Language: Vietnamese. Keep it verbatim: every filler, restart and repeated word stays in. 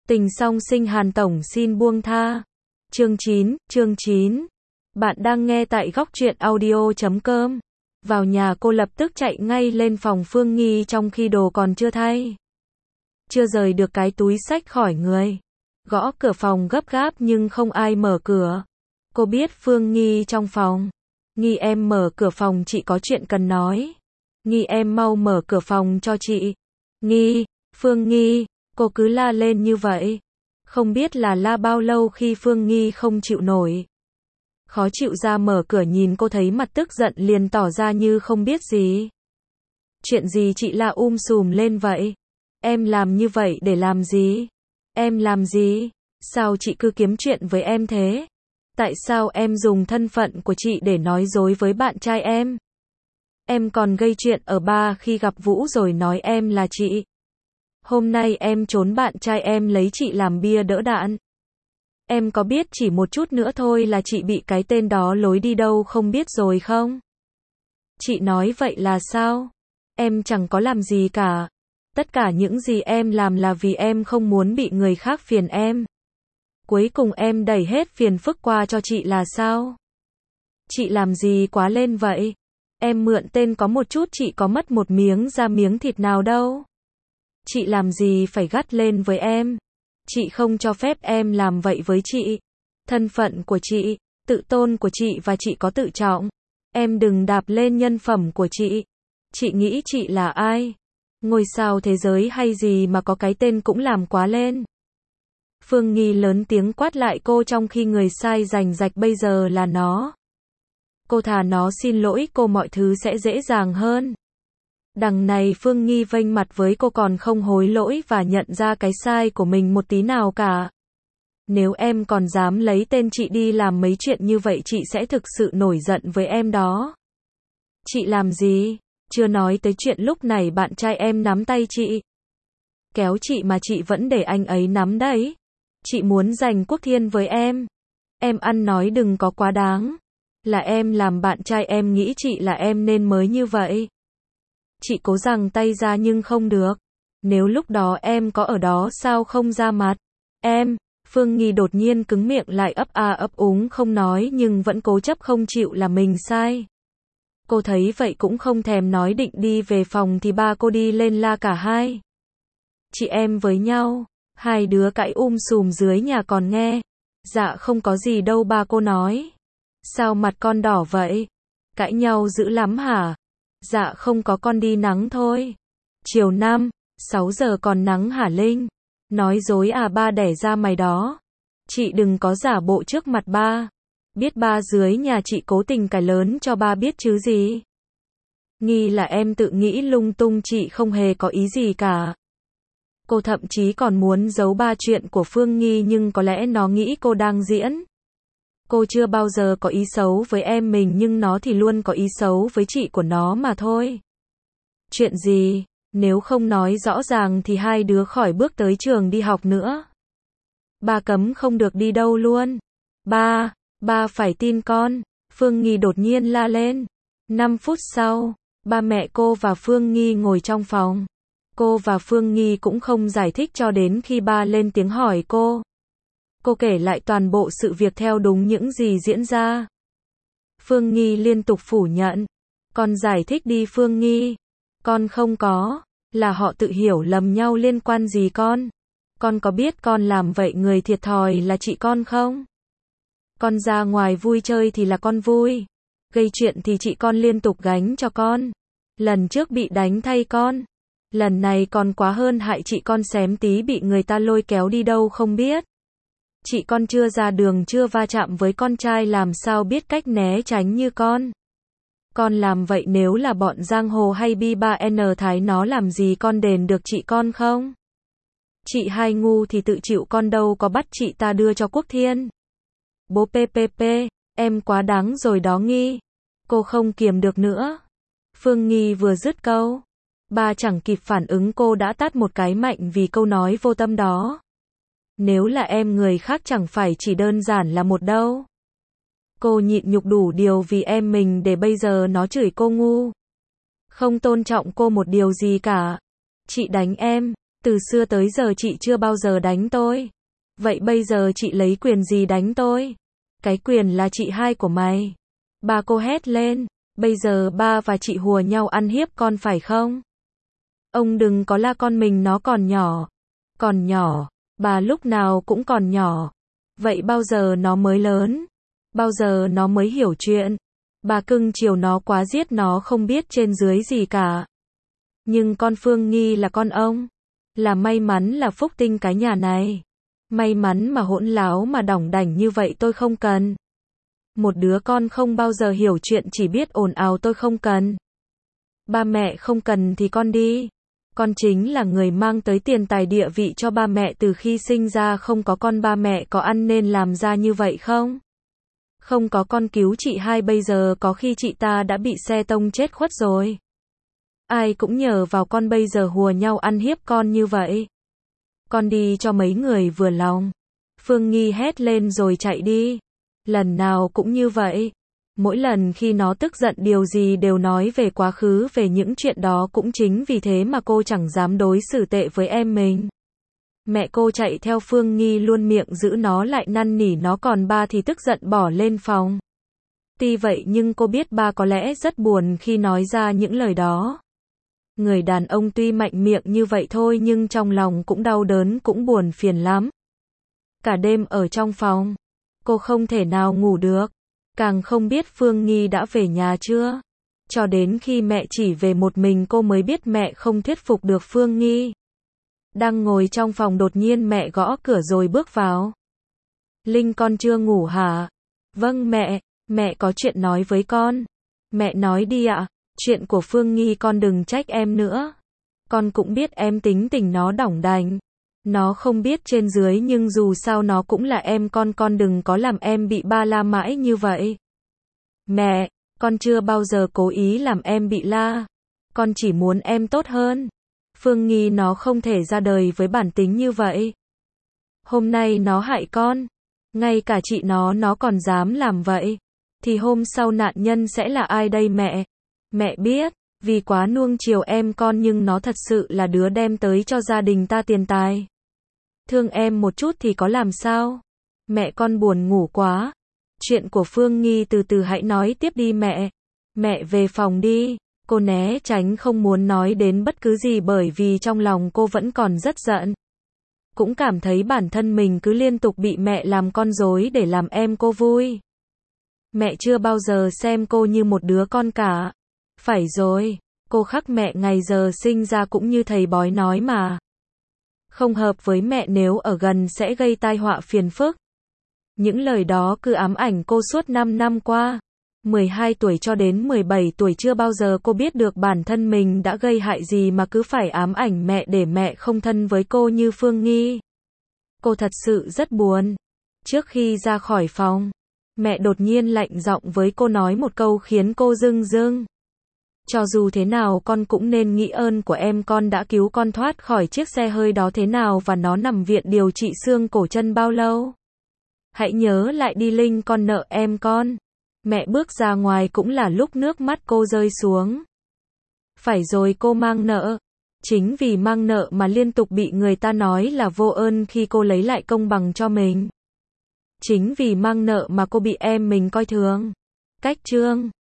Tình song sinh Hàn Tổng xin buông tha. Chương chín, chương chín. Bạn đang nghe tại góc truyện audio chấm com. Vào nhà cô lập tức chạy ngay lên phòng Phương Nghi trong khi đồ còn chưa thay. Chưa rời được cái túi xách khỏi người. Gõ cửa phòng gấp gáp nhưng không ai mở cửa. Cô biết Phương Nghi trong phòng. Nghi em mở cửa phòng, chị có chuyện cần nói. Nghi em mau mở cửa phòng cho chị. Nghi, Phương Nghi, cô cứ la lên như vậy. Không biết là la bao lâu khi Phương Nghi không chịu nổi. Khó chịu ra mở cửa nhìn cô thấy mặt tức giận liền tỏ ra như không biết gì. Chuyện gì chị la um sùm lên vậy? Em làm như vậy để làm gì? Em làm gì? Sao chị cứ kiếm chuyện với em thế? Tại sao em dùng thân phận của chị để nói dối với bạn trai em? Em còn gây chuyện ở bar khi gặp Vũ rồi nói em là chị. Hôm nay em trốn bạn trai em lấy chị làm bia đỡ đạn. Em có biết chỉ một chút nữa thôi là chị bị cái tên đó lối đi đâu không biết rồi không? Chị nói vậy là sao? Em chẳng có làm gì cả. Tất cả những gì em làm là vì em không muốn bị người khác phiền em. Cuối cùng em đẩy hết phiền phức qua cho chị là sao? Chị làm gì quá lên vậy? Em mượn tên có một chút, chị có mất một miếng da miếng thịt nào đâu. Chị làm gì phải gắt lên với em? Chị không cho phép em làm vậy với chị. Thân phận của chị, tự tôn của chị và chị có tự trọng. Em đừng đạp lên nhân phẩm của chị. Chị nghĩ chị là ai? Ngôi sao thế giới hay gì mà có cái tên cũng làm quá lên. Phương Nghi lớn tiếng quát lại cô trong khi người sai rành rạch bây giờ là nó. Cô thà nó xin lỗi cô mọi thứ sẽ dễ dàng hơn. Đằng này Phương Nghi vênh mặt với cô còn không hối lỗi và nhận ra cái sai của mình một tí nào cả. Nếu em còn dám lấy tên chị đi làm mấy chuyện như vậy chị sẽ thực sự nổi giận với em đó. Chị làm gì? Chưa nói tới chuyện lúc này bạn trai em nắm tay chị. Kéo chị mà chị vẫn để anh ấy nắm đấy. Chị muốn giành quốc thiên với em. Em ăn nói đừng có quá đáng. Là em làm bạn trai em nghĩ chị là em nên mới như vậy. Chị cố giằng tay ra nhưng không được. Nếu lúc đó em có ở đó sao không ra mặt? Em, Phương Nghi đột nhiên cứng miệng lại ấp a ấp úng không nói nhưng vẫn cố chấp không chịu là mình sai. Cô thấy vậy cũng không thèm nói, định đi về phòng thì ba cô đi lên la cả hai. Chị em với nhau, hai đứa cãi um sùm dưới nhà còn nghe. Dạ không có gì đâu ba cô nói. Sao mặt con đỏ vậy? Cãi nhau dữ lắm hả? Dạ không có, con đi nắng thôi. Chiều năm, sáu giờ còn nắng hả Linh? Nói dối à ba đẻ ra mày đó. Chị đừng có giả bộ trước mặt ba. Biết ba dưới nhà chị cố tình cãi lớn cho ba biết chứ gì. Nghi là em tự nghĩ lung tung, chị không hề có ý gì cả. Cô thậm chí còn muốn giấu ba chuyện của Phương Nghi nhưng có lẽ nó nghĩ cô đang diễn. Cô chưa bao giờ có ý xấu với em mình nhưng nó thì luôn có ý xấu với chị của nó mà thôi. Chuyện gì? Nếu không nói rõ ràng thì hai đứa khỏi bước tới trường đi học nữa. Ba cấm không được đi đâu luôn. Ba, ba phải tin con. Phương Nghi đột nhiên la lên. Năm phút sau, ba mẹ cô và Phương Nghi ngồi trong phòng. Cô và Phương Nghi cũng không giải thích cho đến khi ba lên tiếng hỏi cô. Cô kể lại toàn bộ sự việc theo đúng những gì diễn ra. Phương Nghi liên tục phủ nhận. Con giải thích đi Phương Nghi. Con không có. Là họ tự hiểu lầm nhau, liên quan gì con? Con có biết con làm vậy người thiệt thòi là chị con không? Con ra ngoài vui chơi thì là con vui. Gây chuyện thì chị con liên tục gánh cho con. Lần trước bị đánh thay con. Lần này còn quá hơn, hại chị con xém tí bị người ta lôi kéo đi đâu không biết. Chị con chưa ra đường, chưa va chạm với con trai làm sao biết cách né tránh như con. Con làm vậy nếu là bọn giang hồ hay bi ba en Thái nó làm gì con đền được chị con không? Chị hai ngu thì tự chịu, con đâu có bắt chị ta đưa cho Quốc Thiên. Bố ppp, em quá đáng rồi đó Nghi. Cô không kiềm được nữa. Phương Nghi vừa dứt câu, ba chẳng kịp phản ứng cô đã tát một cái mạnh vì câu nói vô tâm đó. Nếu là em người khác chẳng phải chỉ đơn giản là một đâu. Cô nhịn nhục đủ điều vì em mình để bây giờ nó chửi cô ngu. Không tôn trọng cô một điều gì cả. Chị đánh em, Từ xưa tới giờ chị chưa bao giờ đánh tôi. Vậy bây giờ chị lấy quyền gì đánh tôi? Cái quyền là chị hai của mày. Ba cô hét lên. Bây giờ ba và chị hùa nhau ăn hiếp con phải không? Ông đừng có la con mình, nó còn nhỏ. Còn nhỏ, bà lúc nào cũng còn nhỏ. Vậy bao giờ nó mới lớn? Bao giờ nó mới hiểu chuyện? Bà cưng chiều nó quá, giết nó không biết trên dưới gì cả. Nhưng con Phương Nghi là con ông. Là may mắn, là phúc tinh cái nhà này. May mắn mà hỗn láo mà đỏng đảnh như vậy tôi không cần. Một đứa con không bao giờ hiểu chuyện, chỉ biết ồn ào tôi không cần. Ba mẹ không cần thì con đi. Con chính là người mang tới tiền tài địa vị cho ba mẹ từ khi sinh ra, không có con ba mẹ có ăn nên làm ra như vậy không? Không có con cứu chị hai bây giờ có khi chị ta đã bị xe tông chết khuất rồi. Ai cũng nhờ vào con bây giờ hùa nhau ăn hiếp con như vậy. Con đi cho mấy người vừa lòng. Phương Nghi hét lên rồi chạy đi. Lần nào cũng như vậy. Mỗi lần khi nó tức giận điều gì đều nói về quá khứ, về những chuyện đó, cũng chính vì thế mà cô chẳng dám đối xử tệ với em mình. Mẹ cô chạy theo Phương Nghi luôn miệng giữ nó lại, năn nỉ nó, còn ba thì tức giận bỏ lên phòng. Tuy vậy nhưng cô biết ba có lẽ rất buồn khi nói ra những lời đó. Người đàn ông tuy mạnh miệng như vậy thôi nhưng trong lòng cũng đau đớn, cũng buồn phiền lắm. Cả đêm ở trong phòng, cô không thể nào ngủ được. Càng không biết Phương Nghi đã về nhà chưa. Cho đến khi mẹ chỉ về một mình cô mới biết mẹ không thuyết phục được Phương Nghi. Đang ngồi trong phòng đột nhiên mẹ gõ cửa rồi bước vào. Linh, con chưa ngủ hả? Vâng mẹ, mẹ có chuyện nói với con. Mẹ nói đi ạ. Chuyện của Phương Nghi con đừng trách em nữa. Con cũng biết em tính tình nó đỏng đành. Nó không biết trên dưới nhưng dù sao nó cũng là em con, con đừng có làm em bị ba la mãi như vậy. Mẹ, con chưa bao giờ cố ý làm em bị la. Con chỉ muốn em tốt hơn. Phương Nghi nó không thể ra đời với bản tính như vậy. Hôm nay nó hại con. Ngay cả chị nó nó còn dám làm vậy. Thì hôm sau nạn nhân sẽ là ai đây mẹ? Mẹ biết, vì quá nuông chiều em con nhưng nó thật sự là đứa đem tới cho gia đình ta tiền tài. Thương em một chút thì có làm sao? Mẹ con buồn ngủ quá. Chuyện của Phương Nghi từ từ hãy nói tiếp đi mẹ. Mẹ về phòng đi. Cô né tránh không muốn nói đến bất cứ gì bởi vì trong lòng cô vẫn còn rất giận. Cũng cảm thấy bản thân mình cứ liên tục bị mẹ làm con rối để làm em cô vui. Mẹ chưa bao giờ xem cô như một đứa con cả. Phải rồi, cô khắc mẹ ngày giờ sinh ra cũng như thầy bói nói mà. Không hợp với mẹ, nếu ở gần sẽ gây tai họa phiền phức. Những lời đó cứ ám ảnh cô suốt năm năm qua. mười hai tuổi cho đến mười bảy tuổi chưa bao giờ cô biết được bản thân mình đã gây hại gì mà cứ phải ám ảnh mẹ để mẹ không thân với cô như Phương Nghi. Cô thật sự rất buồn. Trước khi ra khỏi phòng, mẹ đột nhiên lạnh giọng với cô nói một câu khiến cô rưng rưng. Cho dù thế nào con cũng nên nghĩ ơn của em, con đã cứu con thoát khỏi chiếc xe hơi đó thế nào và nó nằm viện điều trị xương cổ chân bao lâu. Hãy nhớ lại đi Linh, con nợ em con. Mẹ bước ra ngoài cũng là lúc nước mắt cô rơi xuống. Phải rồi, cô mang nợ. Chính vì mang nợ mà liên tục bị người ta nói là vô ơn khi cô lấy lại công bằng cho mình. Chính vì mang nợ mà cô bị em mình coi thường. Cách chương